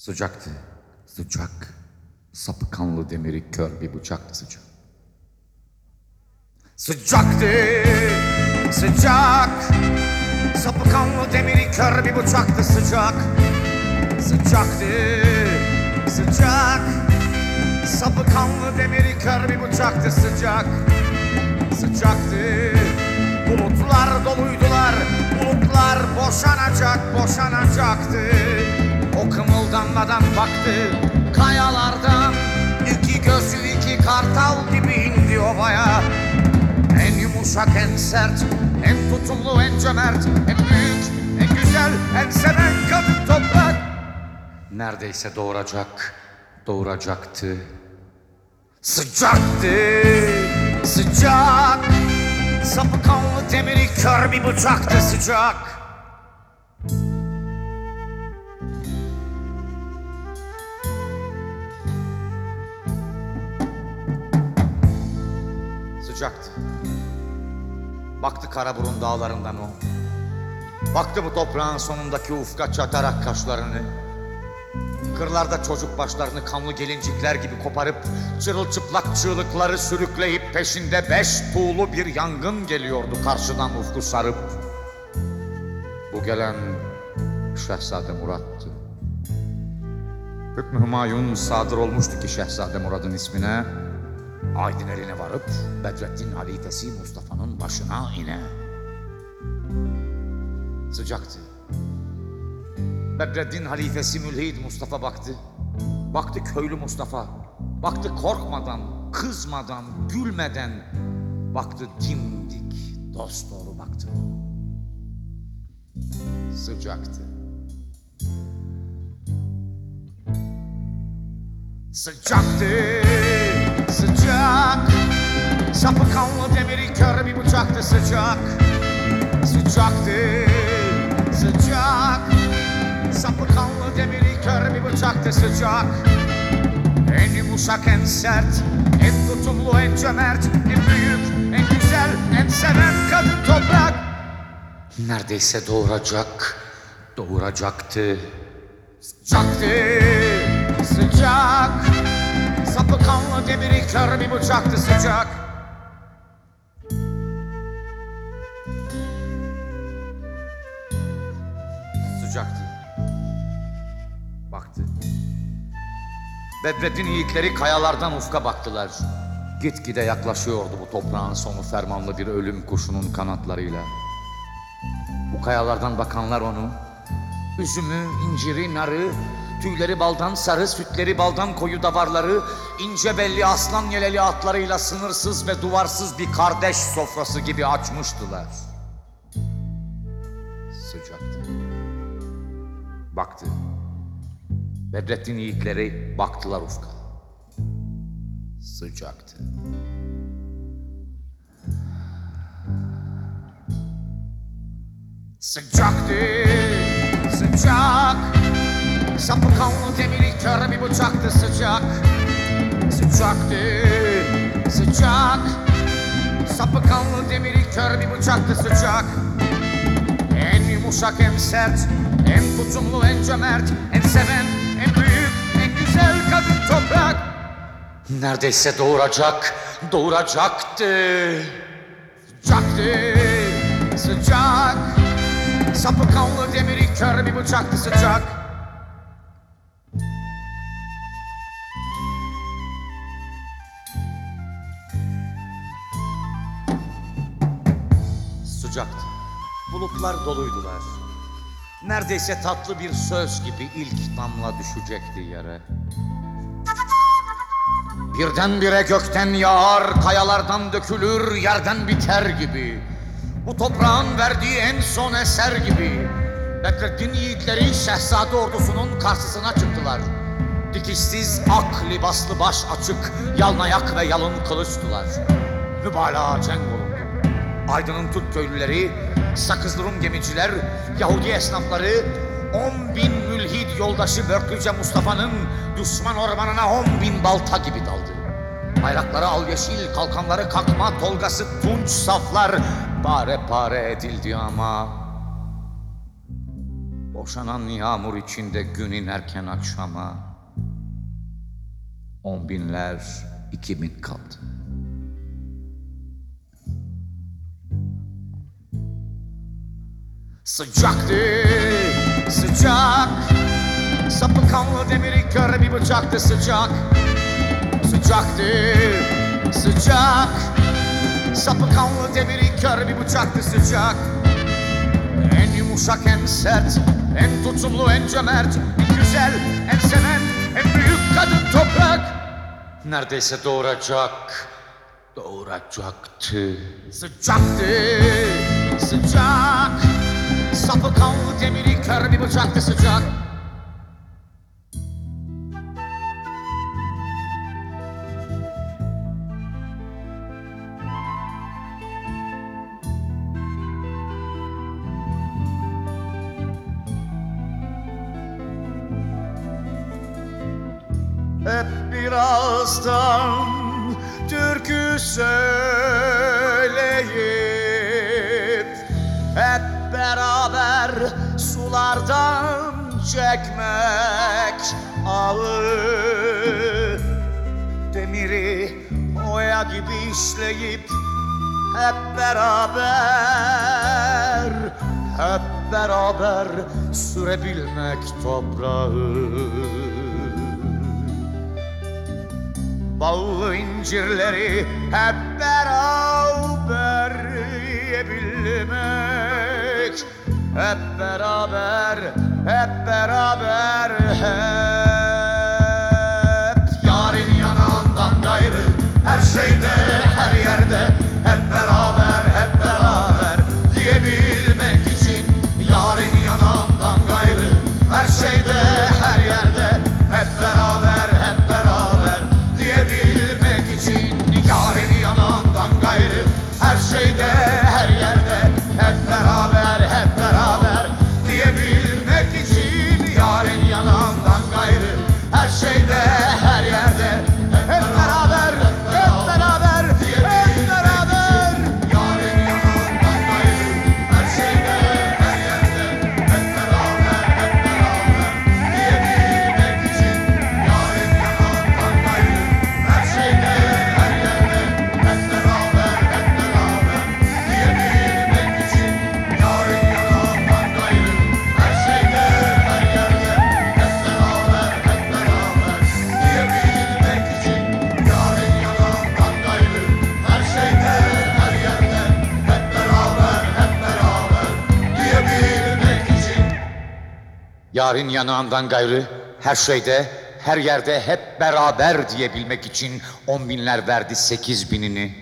Sıcaktı, sıcak. Sapı kanlı demiri kör bir bıçaktı sıcak. Sıcaktı, sıcak. Sapı kanlı demiri kör bir bıçaktı sıcak. Sıcaktı, sıcak. Sapı kanlı demiri kör bir bıçaktı sıcak. Sıcaktı. Bulutlar doluydular, bulutlar boşanacaktı. O kımıldanmadan baktı kayalardan, iki gözlü iki kartal gibi indi ovaya. En yumuşak, en sert, en tutumlu, en cömert, en büyük, en güzel, en seven kadın toprak. Neredeyse doğuracaktı. Sıcaktı, sıcak. Sapı kanlı demiri kör bir bıçaktı sıcak. Sıcaktı. Baktı Karaburun dağlarından o. Baktı bu toprağın sonundaki ufka çatarak kaşlarını. Kırlarda çocuk başlarını kanlı gelincikler gibi koparıp çırılçıplak çığlıkları sürükleyip peşinde 5 tuğlu bir yangın geliyordu karşıdan ufku sarıp. Bu gelen Şehzade Murat'tı. Hükmü Hümayun sadır olmuştu ki Şehzade Murat'ın ismine. Aydın eline varıp Bedrettin halifesi Mustafa'nın başına ine. Sıcaktı. Bedrettin halifesi Mülhid Mustafa baktı. Baktı köylü Mustafa. Baktı korkmadan, kızmadan, gülmeden. Baktı dimdik, dosdoğru baktı. Sıcaktı. Sıcaktı, sıcak. Sapı kanlı demiri kör bir bıçaktı sıcak. Sıcaktı, sıcak. Sapı kanlı demiri kör bir bıçaktı sıcak. En yumuşak, en sert, en tutumlu, en cömert, en büyük, en güzel, en seven kadın toprak. Neredeyse doğuracaktı. Sıcaktı, sıcak. Sapı kanlı demiri kör bir bıçaktı sıcak. Sıcaktı. Baktı. Bedrettin yiğitleri kayalardan ufka baktılar. Gitgide yaklaşıyordu bu toprağın sonu fermanlı bir ölüm kuşunun kanatlarıyla. Bu kayalardan bakanlar onu, üzümü, inciri, narı, tüyleri baldan sarı, sütleri baldan koyu davarları, ince belli aslan yeleli atlarıyla sınırsız ve duvarsız bir kardeş sofrası gibi açmıştılar. Sıcaktı. Baktı. Bedrettin yiğitleri baktılar ufka. Sıcaktı. Sıcaktı, sıcak. Sapı kanlı demiri kör bir bıçaktı sıcak. Sıcaktı, sıcak. Sapı kanlı demiri kör bir bıçaktı sıcak. En yumuşak, en sert, en tutumlu, en cömert, en seven, en büyük, en güzel kadın toprak. Neredeyse doğuracaktı. Sıcaktı, sıcak. Sapı kanlı demiri kör bir bıçaktı sıcak. Sıcaktı. Bulutlar doluydular. Neredeyse tatlı bir söz gibi ilk damla düşecekti yere. Birdenbire gökten yağar, kayalardan dökülür, yerden biter gibi. Bu toprağın verdiği en son eser gibi. Bedrettin yiğitleri Şehzade ordusunun karşısına çıktılar. Dikişsiz, ak libaslı baş açık, yalnayak ve yalın kılıçtılar. Mübalağa cenk olundu. Aydın'ın Türk köylüleri, Sakızlı Rum gemiciler, Yahudi esnafları, 10.000 mülhid yoldaşı Börklüce Mustafa'nın düşman ormanına 10.000 balta gibi daldı. Bayrakları al yeşil, kalkanları kakma, tolgası tunç saflar pare pare edildi ama Boşanan yağmur içinde gün inerken akşama 10 binler 2000 kaldı. Sıcaktı, sıcak. Sapı kanlı demiri kör bir bıçaktı sıcak. Sıcaktı, sıcak. Sapı kanlı demiri kör bir bıçaktı sıcak. En yumuşak, en sert, en tutumlu, en cömert, en güzel, en seven, en büyük kadın toprak. Neredeyse doğuracaktı. Sıcaktı, sıcak. Sapı kanlı demiri kör bir bıçaktı sıcak. Hep birazdan türkü söyleyip hep beraber sulardan çekmek ağı demiri oya gibi işleyip hep beraber sürebilmek toprağı. Ballı incirleri hep beraber yiyebilmek. Hep beraber yarın yanağından gayrı her şeyde, her yerde hep beraber diyebilmek için. Yarın yanağından gayrı her şeyde, her yerde hep beraber diyebilmek için. Yarın yanağından gayrı her şeyde, her yerde hep beraber diyebilmek için. Yarın yanağından gayrı her şeyde, her yerde hep beraber yarın yanağından gayrı her şeyde, her yerde hep beraber diyebilmek için. Yarın yanağından gayrı her şeyde, her yerde hep beraber diyebilmek için. Yarın yanağından gayrı her şeyde, her yerde hep beraber diyebilmek için. Yarın yanağından gayrı her şeyde, her yerde hep beraber diyebilmek için. Yarın yanağından gayrı her şeyde, her yerde hep beraber diyebilmek için 10 binler verdi 8 binini.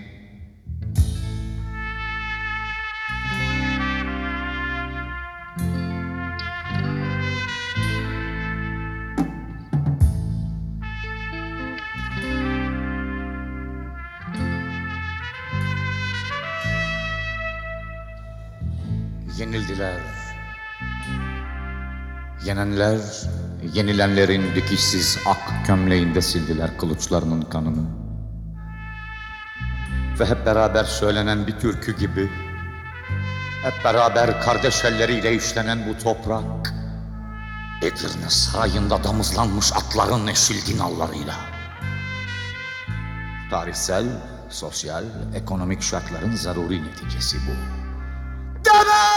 Yenildiler. Yenenler, yenilenlerin dikişsiz ak gömleğinde sildiler kılıçlarının kanını. Ve hep beraber söylenen bir türkü gibi, hep beraber kardeş elleriyle işlenen bu toprak, Edirne sarayında damızlanmış atların eşil dinallarıyla, tarihsel, sosyal, ekonomik şartların zaruri neticesi bu. Deme!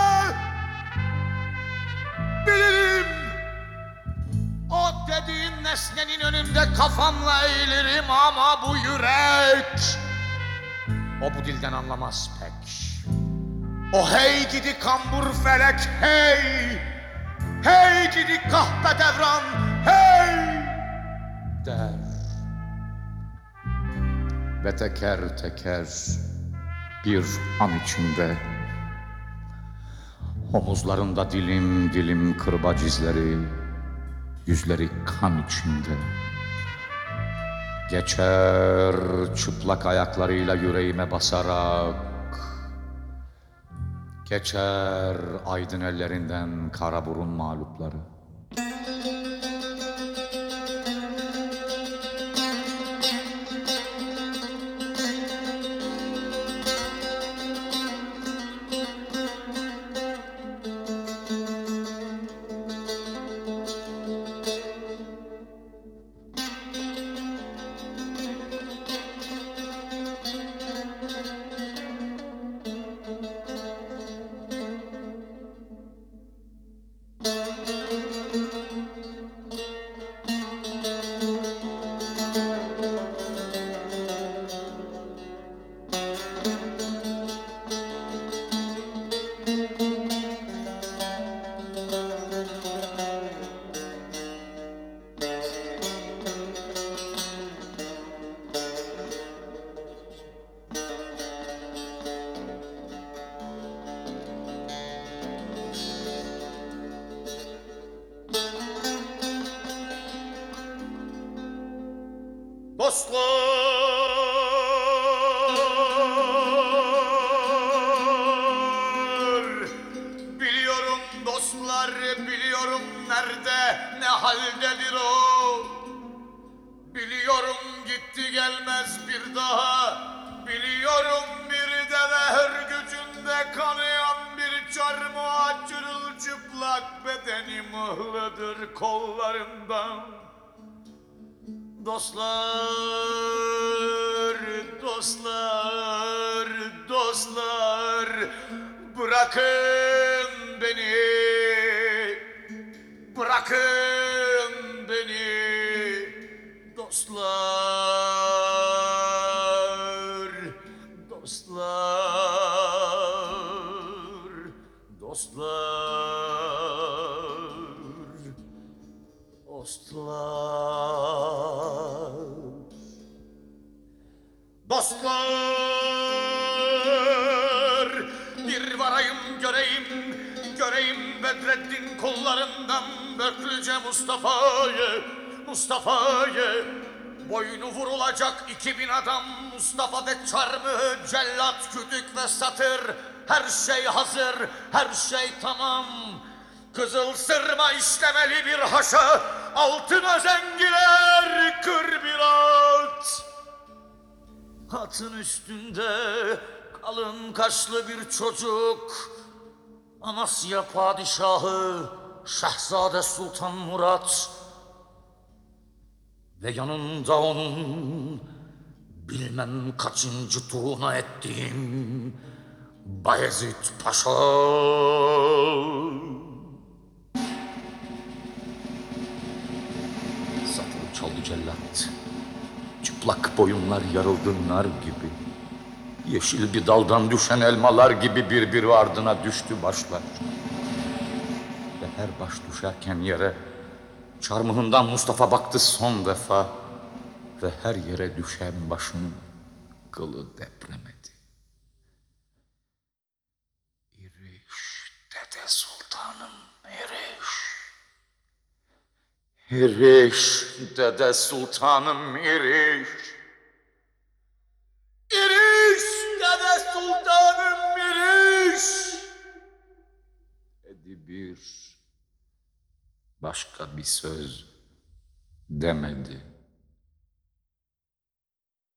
Bilirim! O dediğin nesnenin önünde kafamla eğilirim ama bu yürek, o bu dilden anlamaz pek. O hey gidi kambur felek hey, hey gidi kahpe devran hey der. Ve teker teker bir an içinde omuzlarında dilim dilim kırbaç izleri, yüzleri kan içinde. Geçer çıplak ayaklarıyla yüreğime basarak, geçer aydın ellerinden kara burun mağlupları. Dostlar, biliyorum dostlar, biliyorum nerede, ne haldedir o. Biliyorum gitti gelmez bir daha, biliyorum bir deve her gücünde kanayan bir çarmıha çırılçıplak bedeni mıhlıdır kollarından. Dostlar, dostlar, dostlar, bırakın beni, bırakın beni. Dostlar, dostlar, dostlar, dostlar. Dostlar, bir varayım göreyim, göreyim Bedreddin kollarından Böklüce Mustafa'yı, Mustafa'yı. Boynu vurulacak 2000 adam, Mustafa ve çarmıhı, cellat, kütük ve satır. Her şey hazır, her şey tamam. Kızıl sırma işlemeli bir haşa, altın özengiler kır bir at. Atın üstünde kalın kaşlı bir çocuk, Amasya padişahı Şehzade Sultan Murat ve yanında onun bilmem kaçıncı tuğna ettiğim Bayezid Paşa. Satır çaldı cellat. Çıplak boyunlar yarıldı nar gibi. Yeşil bir daldan düşen elmalar gibi birbiri ardına düştü başlar. Ve her baş düşerken yere çarmıhından Mustafa baktı son defa. Ve her yere düşen başın kılı depremedi. İriş Dede Sultanım, iriş. İriş Dede Sultanım, iriş. İriş Dede Sultanım, iriş. Dedi bir, başka bir söz demedi.